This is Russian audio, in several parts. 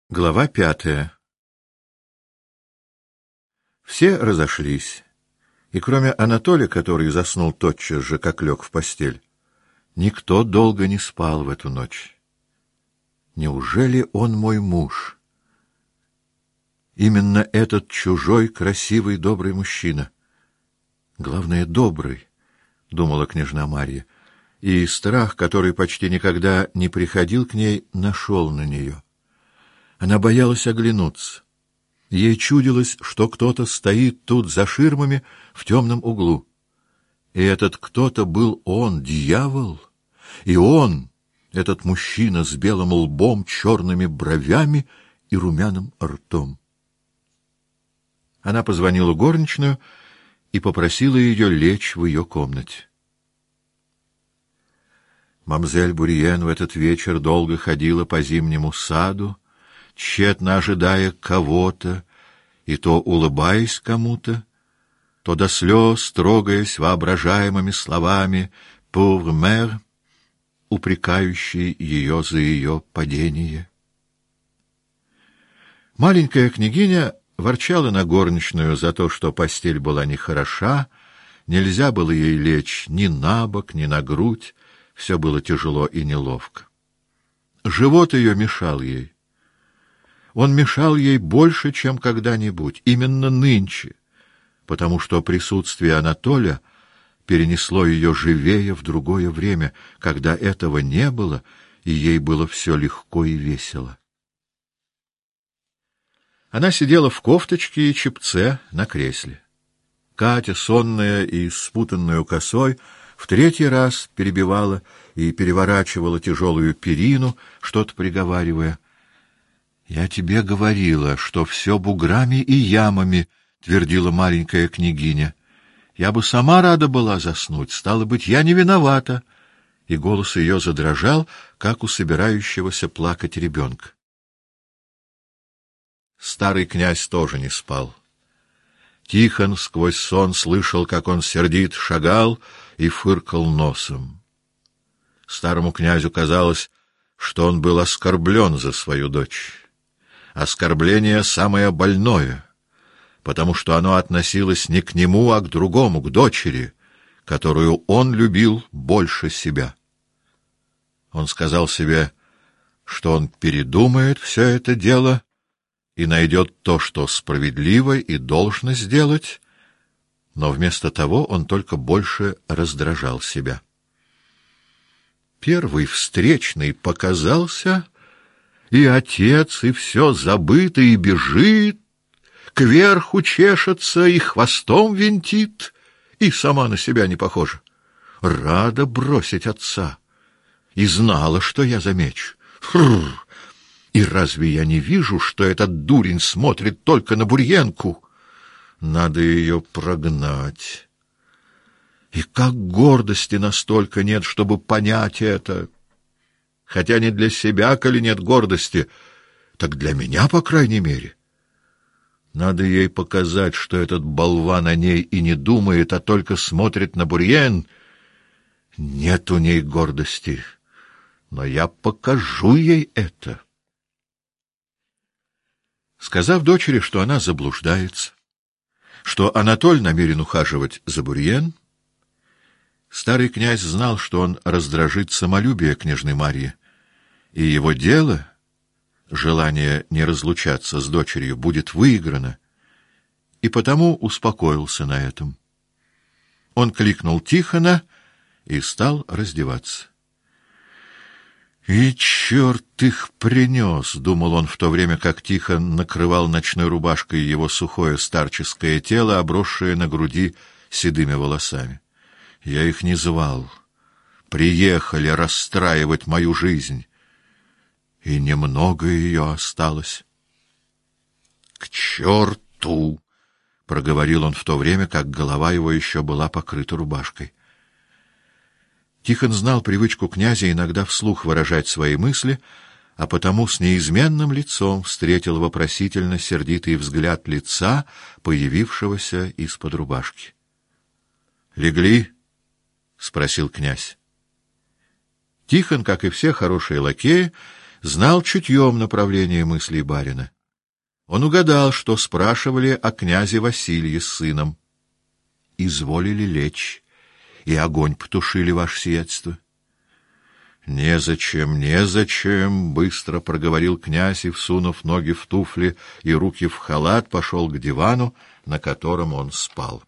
Глава 5. Все разошлись, и кроме Анатолия, который заснул тотчас же, как лег в постель, никто долго не спал в эту ночь. Неужели он мой муж? Именно этот чужой, красивый, добрый мужчина. Главное, добрый, думала княжна Марья, и страх, который почти никогда не приходил к ней, нашел на нее. Она боялась оглянуться. Ей чудилось, что кто-то стоит тут за ширмами в темном углу. И этот кто-то был он, дьявол. И он, этот мужчина с белым лбом, черными бровями и румяным ртом. Она позвонила горничную и попросила ее лечь в ее комнате. Мамзель Бурьен в этот вечер долго ходила по зимнему саду, тщетно ожидая кого-то, и то улыбаясь кому-то, то до слез трогаясь воображаемыми словами «pauvre mère», упрекающей ее за ее падение. Маленькая княгиня ворчала на горничную за то, что постель была нехороша, нельзя было ей лечь ни на бок, ни на грудь, все было тяжело и неловко. Живот ее мешал ей. Он мешал ей больше, чем когда-нибудь, именно нынче, потому что присутствие Анатолия перенесло ее живее в другое время, когда этого не было, и ей было все легко и весело. Она сидела в кофточке и чепце на кресле. Катя, сонная и спутанную косой, в третий раз перебивала и переворачивала тяжелую перину, что-то приговаривая. «Я тебе говорила, что все буграми и ямами», — твердила маленькая княгиня. «Я бы сама рада была заснуть, стало быть, я не виновата». И голос ее задрожал, как у собирающегося плакать ребенка. Старый князь тоже не спал. Тихон сквозь сон слышал, как он сердит шагал и фыркал носом. Старому князю казалось, что он был оскорблен за свою дочь. Оскорбление самое больное, потому что оно относилось не к нему, а к другому, к дочери, которую он любил больше себя. Он сказал себе, что он передумает все это дело и найдет то, что справедливо и должно сделать, но вместо того он только больше раздражал себя. Первый встречный показался, и отец, и все забыто, и бежит, кверху чешется, и хвостом винтит, и сама на себя не похожа. Рада бросить отца, и знала, что я замечу. Фррр! И разве я не вижу, что этот дурень смотрит только на Бурьенку? Надо ее прогнать. И как гордости настолько нет, чтобы понять это. Хотя не для себя, коли нет гордости, так для меня, по крайней мере. Надо ей показать, что этот болван о ней и не думает, а только смотрит на Бурьен. Нет у ней гордости, но я покажу ей это. Сказав дочери, что она заблуждается, что Анатоль намерен ухаживать за Бурьен, старый князь знал, что он раздражит самолюбие княжны Марьи, и его дело, желание не разлучаться с дочерью, будет выиграно, и потому успокоился на этом. Он кликнул Тихона и стал раздеваться. «И черт их принес!» — думал он в то время, как Тихон накрывал ночной рубашкой его сухое старческое тело, обросшее на груди седыми волосами. «Я их не звал. Приехали расстраивать мою жизнь. И немного ее осталось». «К черту!» — проговорил он в то время, как голова его еще была покрыта рубашкой. Тихон знал привычку князя иногда вслух выражать свои мысли, а потому с неизменным лицом встретил вопросительно сердитый взгляд лица, появившегося из-под рубашки. «Легли?» — спросил князь. Тихон, как и все хорошие лакеи, знал чутьем направление мыслей барина. Он угадал, что спрашивали о князе Василии с сыном. «Изволили лечь, и огонь потушили, ваше сиятельство». «Незачем, незачем», — быстро проговорил князь и, всунув ноги в туфли и руки в халат, пошел к дивану, на котором он спал.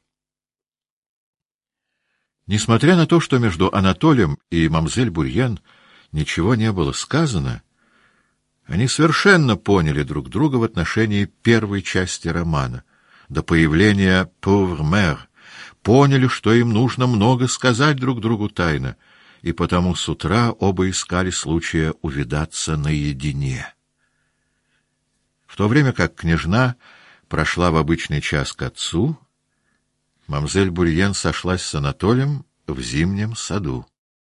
Несмотря на то, что между Анатолием и мамзель Бурьен ничего не было сказано, они совершенно поняли друг друга в отношении первой части романа, до появления «Pauvre mère», поняли, что им нужно много сказать друг другу тайно, и потому с утра оба искали случая увидаться наедине. В то время как княжна прошла в обычный час к отцу, мамзель Бурьен сошлась с Анатолием в зимнем саду.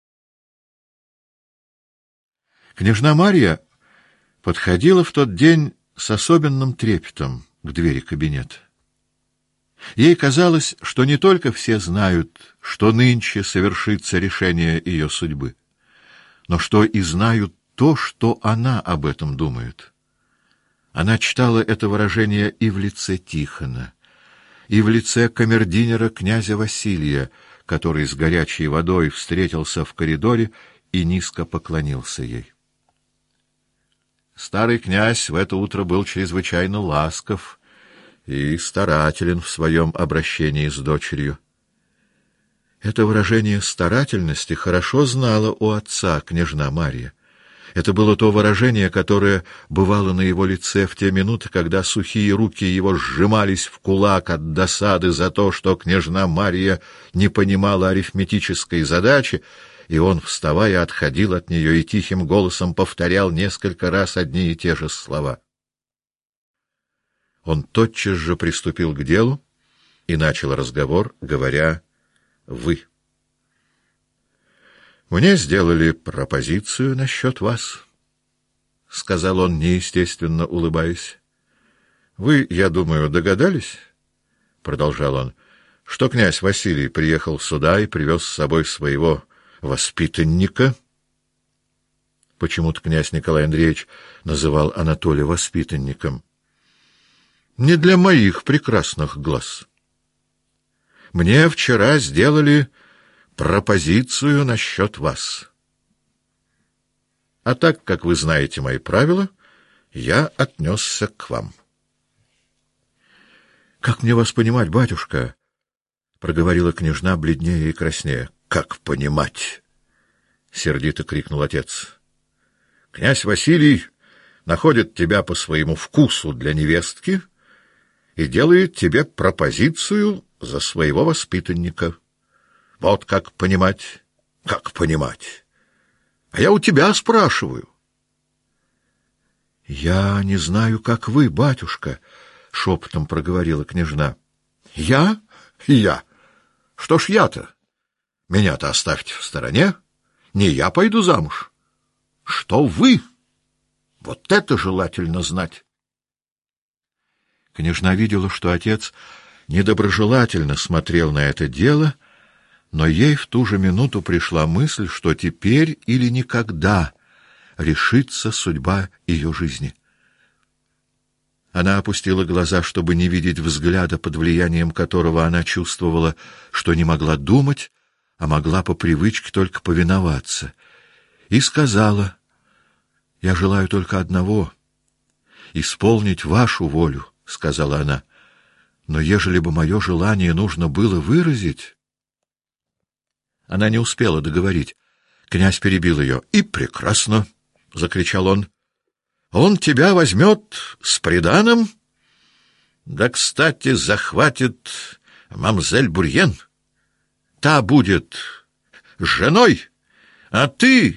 Княжна Марья подходила в тот день с особенным трепетом к двери кабинета. Ей казалось, что не только все знают, что нынче совершится решение ее судьбы, но что и знают то, что она об этом думает. Она читала это выражение и в лице Тихона, и в лице камердинера князя Василия, который с горячей водой встретился в коридоре и низко поклонился ей. Старый князь в это утро был чрезвычайно ласков и старателен в своем обращении с дочерью. Это выражение старательности хорошо знала у отца княжна Марья. Это было то выражение, которое бывало на его лице в те минуты, когда сухие руки его сжимались в кулак от досады за то, что княжна Марья не понимала арифметической задачи, и он, вставая, отходил от нее и тихим голосом повторял несколько раз одни и те же слова. Он тотчас же приступил к делу и начал разговор, говоря «вы». «Мне сделали пропозицию насчет вас», — сказал он, неестественно улыбаясь. «Вы, я думаю, догадались, — продолжал он, — что князь Василий приехал сюда и привез с собой своего воспитанника». Почему-то князь Николай Андреевич называл Анатолия воспитанником. «Не для моих прекрасных глаз. Мне вчера сделали пропозицию насчет вас. А так, как вы знаете мои правила, я отнесся к вам». «Как мне вас понимать, батюшка?» — проговорила княжна, бледнее и краснее. «Как понимать?» — сердито крикнул отец. «Князь Василий находит тебя по своему вкусу для невестки и делает тебе пропозицию за своего воспитанника. Вот как понимать, как понимать. А я у тебя спрашиваю». «Я не знаю, как вы, батюшка», — шепотом проговорила княжна. «Я? Я? Что ж я-то? Меня-то оставьте в стороне. Не я пойду замуж. Что вы? Вот это желательно знать». Княжна видела, что отец недоброжелательно смотрел на это дело, но ей в ту же минуту пришла мысль, что теперь или никогда решится судьба ее жизни. Она опустила глаза, чтобы не видеть взгляда, под влиянием которого она чувствовала, что не могла думать, а могла по привычке только повиноваться, и сказала: «Я желаю только одного — исполнить вашу волю», — сказала она. «Но ежели бы мое желание нужно было выразить...» Она не успела договорить. Князь перебил ее. «И прекрасно!» — закричал он. «Он тебя возьмет с приданым? Да, кстати, захватит мамзель Бурьен. Та будет женой, а ты...»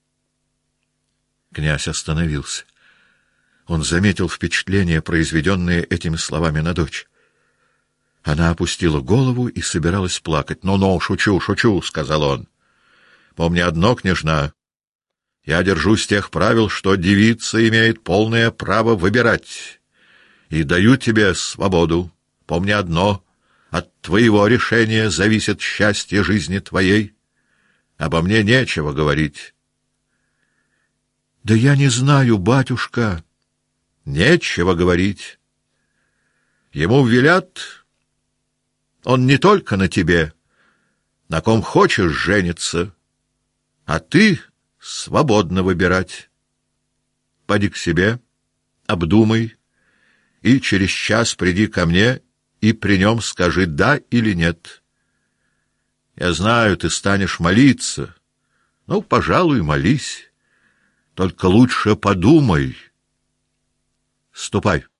Князь остановился. Он заметил впечатление, произведенное этими словами на дочь. Она опустила голову и собиралась плакать. «Ну-ну, шучу, шучу», — сказал он. «Помни одно, княжна, я держусь тех правил, что девица имеет полное право выбирать, и даю тебе свободу. Помни одно, от твоего решения зависит счастье жизни твоей. Обо мне нечего говорить». Да я не знаю, батюшка. Нечего говорить. Ему велят, он не только на тебе, на ком хочешь жениться, а ты свободно выбирать. Поди к себе, обдумай, и через час приди ко мне, и при нем скажи «да» или «нет». Я знаю, ты станешь молиться. Ну, пожалуй, молись. Только лучше подумай. Ступай.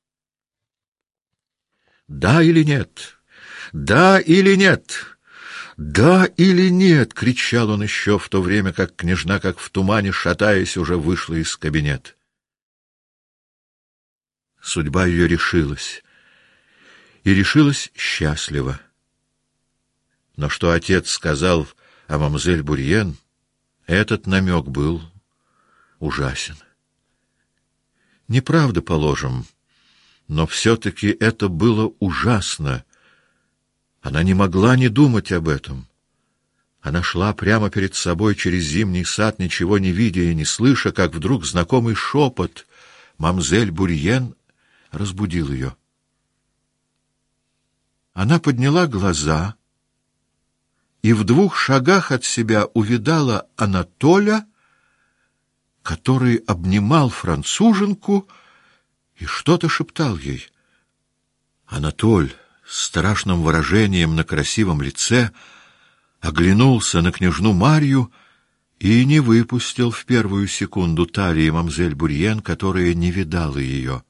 Да или нет? Да или нет? Да или нет? Кричал он еще в то время, как княжна, как в тумане, шатаясь, уже вышла из кабинета. Судьба ее решилась. И решилась счастливо. Но что отец сказал о мамзель Бурьен, этот намек был ужасен. Неправда, положим, но все-таки это было ужасно. Она не могла не думать об этом. Она шла прямо перед собой через зимний сад, ничего не видя и не слыша, как вдруг знакомый шепот мамзель Бурьен разбудил ее. Она подняла глаза и в 2 шагах от себя увидала Анатоля, который обнимал француженку и что-то шептал ей. Анатоль с страшным выражением на красивом лице оглянулся на княжну Марью и не выпустил в первую секунду талии мамзель Бурьен, которая не видала ее.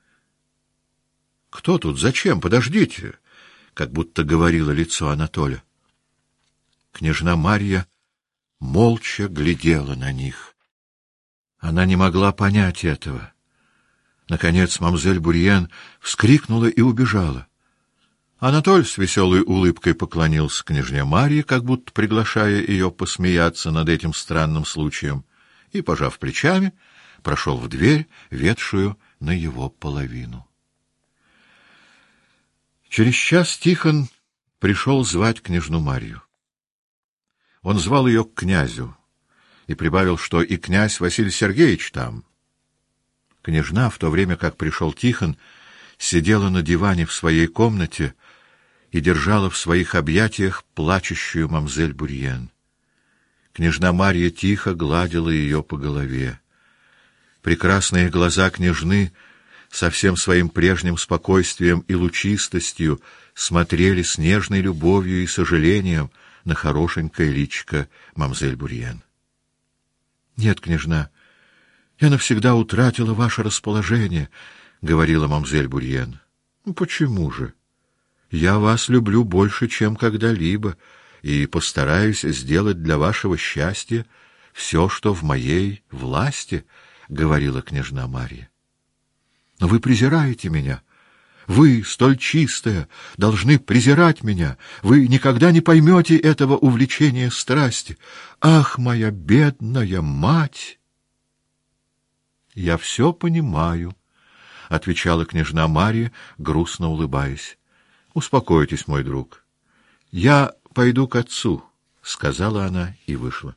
«Кто тут? Зачем? Подождите!» — как будто говорило лицо Анатоля. Княжна Марья молча глядела на них. Она не могла понять этого. Наконец мамзель Бурьен вскрикнула и убежала. Анатоль с веселой улыбкой поклонился княжне Марье, как будто приглашая ее посмеяться над этим странным случаем, и, пожав плечами, прошел в дверь, ведшую на его половину. Через час Тихон пришел звать княжну Марью. Он звал ее к князю и прибавил, что и князь Василий Сергеевич там. Княжна, в то время как пришел Тихон, сидела на диване в своей комнате и держала в своих объятиях плачущую мамзель Бурьен. Княжна Марья тихо гладила ее по голове. Прекрасные глаза княжны со всем своим прежним спокойствием и лучистостью смотрели с нежной любовью и сожалением на хорошенькое личико мамзель Бурьен. — Нет, княжна, я навсегда утратила ваше расположение, — говорила мамзель Бурьен. — Почему же? Я вас люблю больше, чем когда-либо, и постараюсь сделать для вашего счастья все, что в моей власти, — говорила княжна Марья. — Но вы презираете меня. Вы, столь чистая, должны презирать меня. Вы никогда не поймете этого увлечения страсти. Ах, моя бедная мать! — Я все понимаю, — отвечала княжна Марья, грустно улыбаясь. — Успокойтесь, мой друг. — Я пойду к отцу, — сказала она и вышла.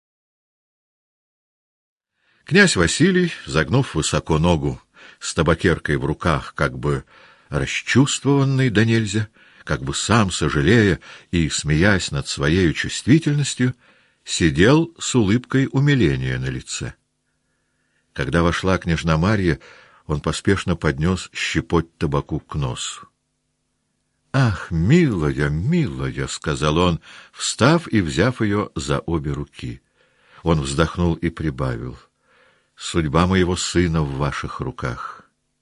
Князь Василий, загнув высоко ногу, с табакеркой в руках, как бы расчувствованный донельзя, как бы сам сожалея и смеясь над своей чувствительностью, сидел с улыбкой умиления на лице. Когда вошла княжна Марья, он поспешно поднес щепоть табаку к носу. — Ах, милая, милая, — сказал он, встав и взяв ее за обе руки. Он вздохнул и прибавил: — Судьба моего сына в ваших руках.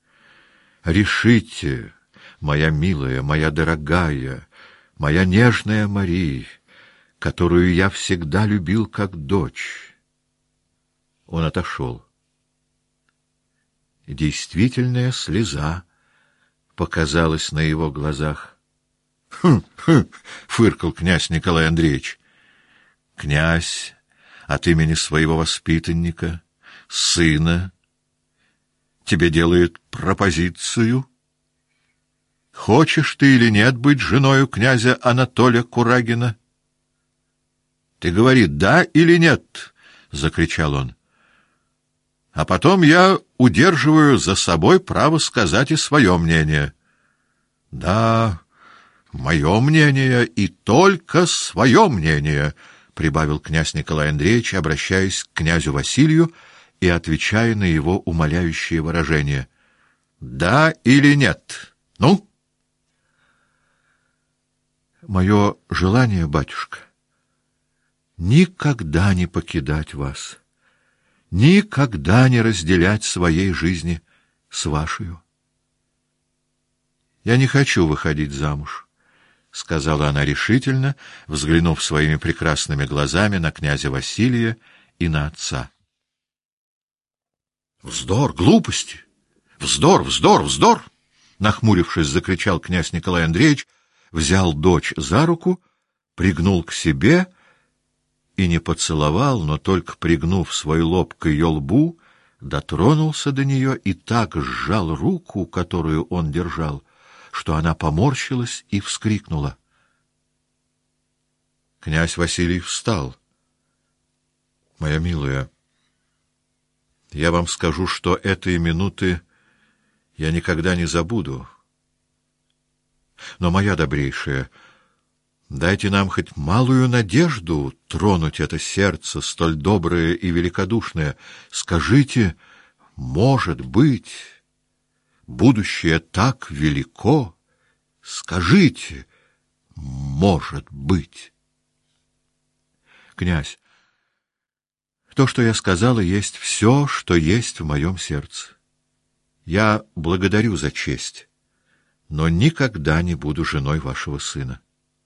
Решите, моя милая, моя дорогая, моя нежная Мария, которую я всегда любил как дочь. Он отошел. Действительная слеза показалась на его глазах. «Хм, — фыркал князь Николай Андреевич. — Князь от имени своего воспитанника, сына, тебе делает пропозицию. Хочешь ты или нет быть женою князя Анатолия Курагина? — Ты говори, да или нет? — закричал он. — А потом я удерживаю за собой право сказать и свое мнение. Да, мое мнение и только свое мнение, прибавил князь Николай Андреевич, обращаясь к князю Василию и отвечая на его умоляющее выражение. Да или нет? Ну? Мое желание, батюшка, никогда не покидать вас, никогда не разделять своей жизни с вашей. Я не хочу выходить замуж, — сказала она решительно, взглянув своими прекрасными глазами на князя Василия и на отца. — Вздор, глупости! Вздор, вздор, вздор! — нахмурившись, закричал князь Николай Андреевич, взял дочь за руку, пригнул к себе и не поцеловал, но только пригнув свой лоб к ее лбу, дотронулся до нее и так сжал руку, которую он держал, что она поморщилась и вскрикнула. Князь Василий встал. — Моя милая, я вам скажу, что этой минуты я никогда не забуду. Но, моя добрейшая, дайте нам хоть малую надежду тронуть это сердце, столь доброе и великодушное. Скажите, может быть, будущее так велико? Скажите, может быть. Князь, то, что я сказала, есть все, что есть в моем сердце. Я благодарю за честь, но никогда не буду женой вашего сына.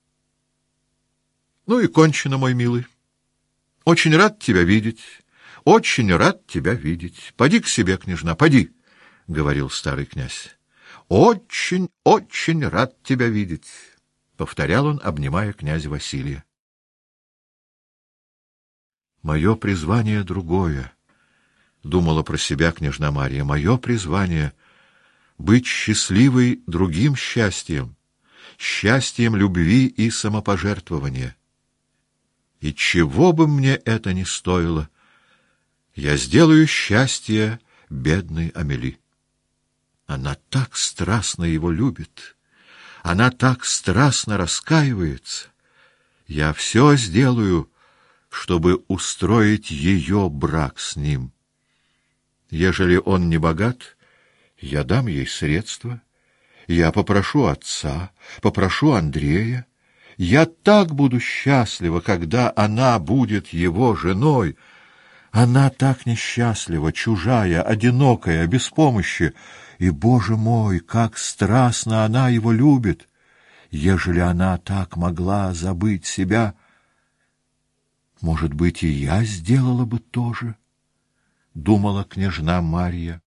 Ну и кончено, мой милый. Очень рад тебя видеть, очень рад тебя видеть. Поди к себе, княжна, поди, — говорил старый князь. Очень, очень рад тебя видеть, — повторял он, обнимая князя Василия. Мое призвание другое, — думала про себя княжна Марья, — мое призвание — быть счастливой другим счастьем, счастьем любви и самопожертвования. И чего бы мне это ни стоило, я сделаю счастье бедной Амели. Она так страстно его любит, она так страстно раскаивается. Я все сделаю, чтобы устроить ее брак с ним. Ежели он не богат, я дам ей средства, я попрошу отца, попрошу Андрея. Я так буду счастлива, когда она будет его женой. Она так несчастлива, чужая, одинокая, без помощи. И, Боже мой, как страстно она его любит! Ежели она так могла забыть себя, может быть, и я сделала бы то же, — думала княжна Марья.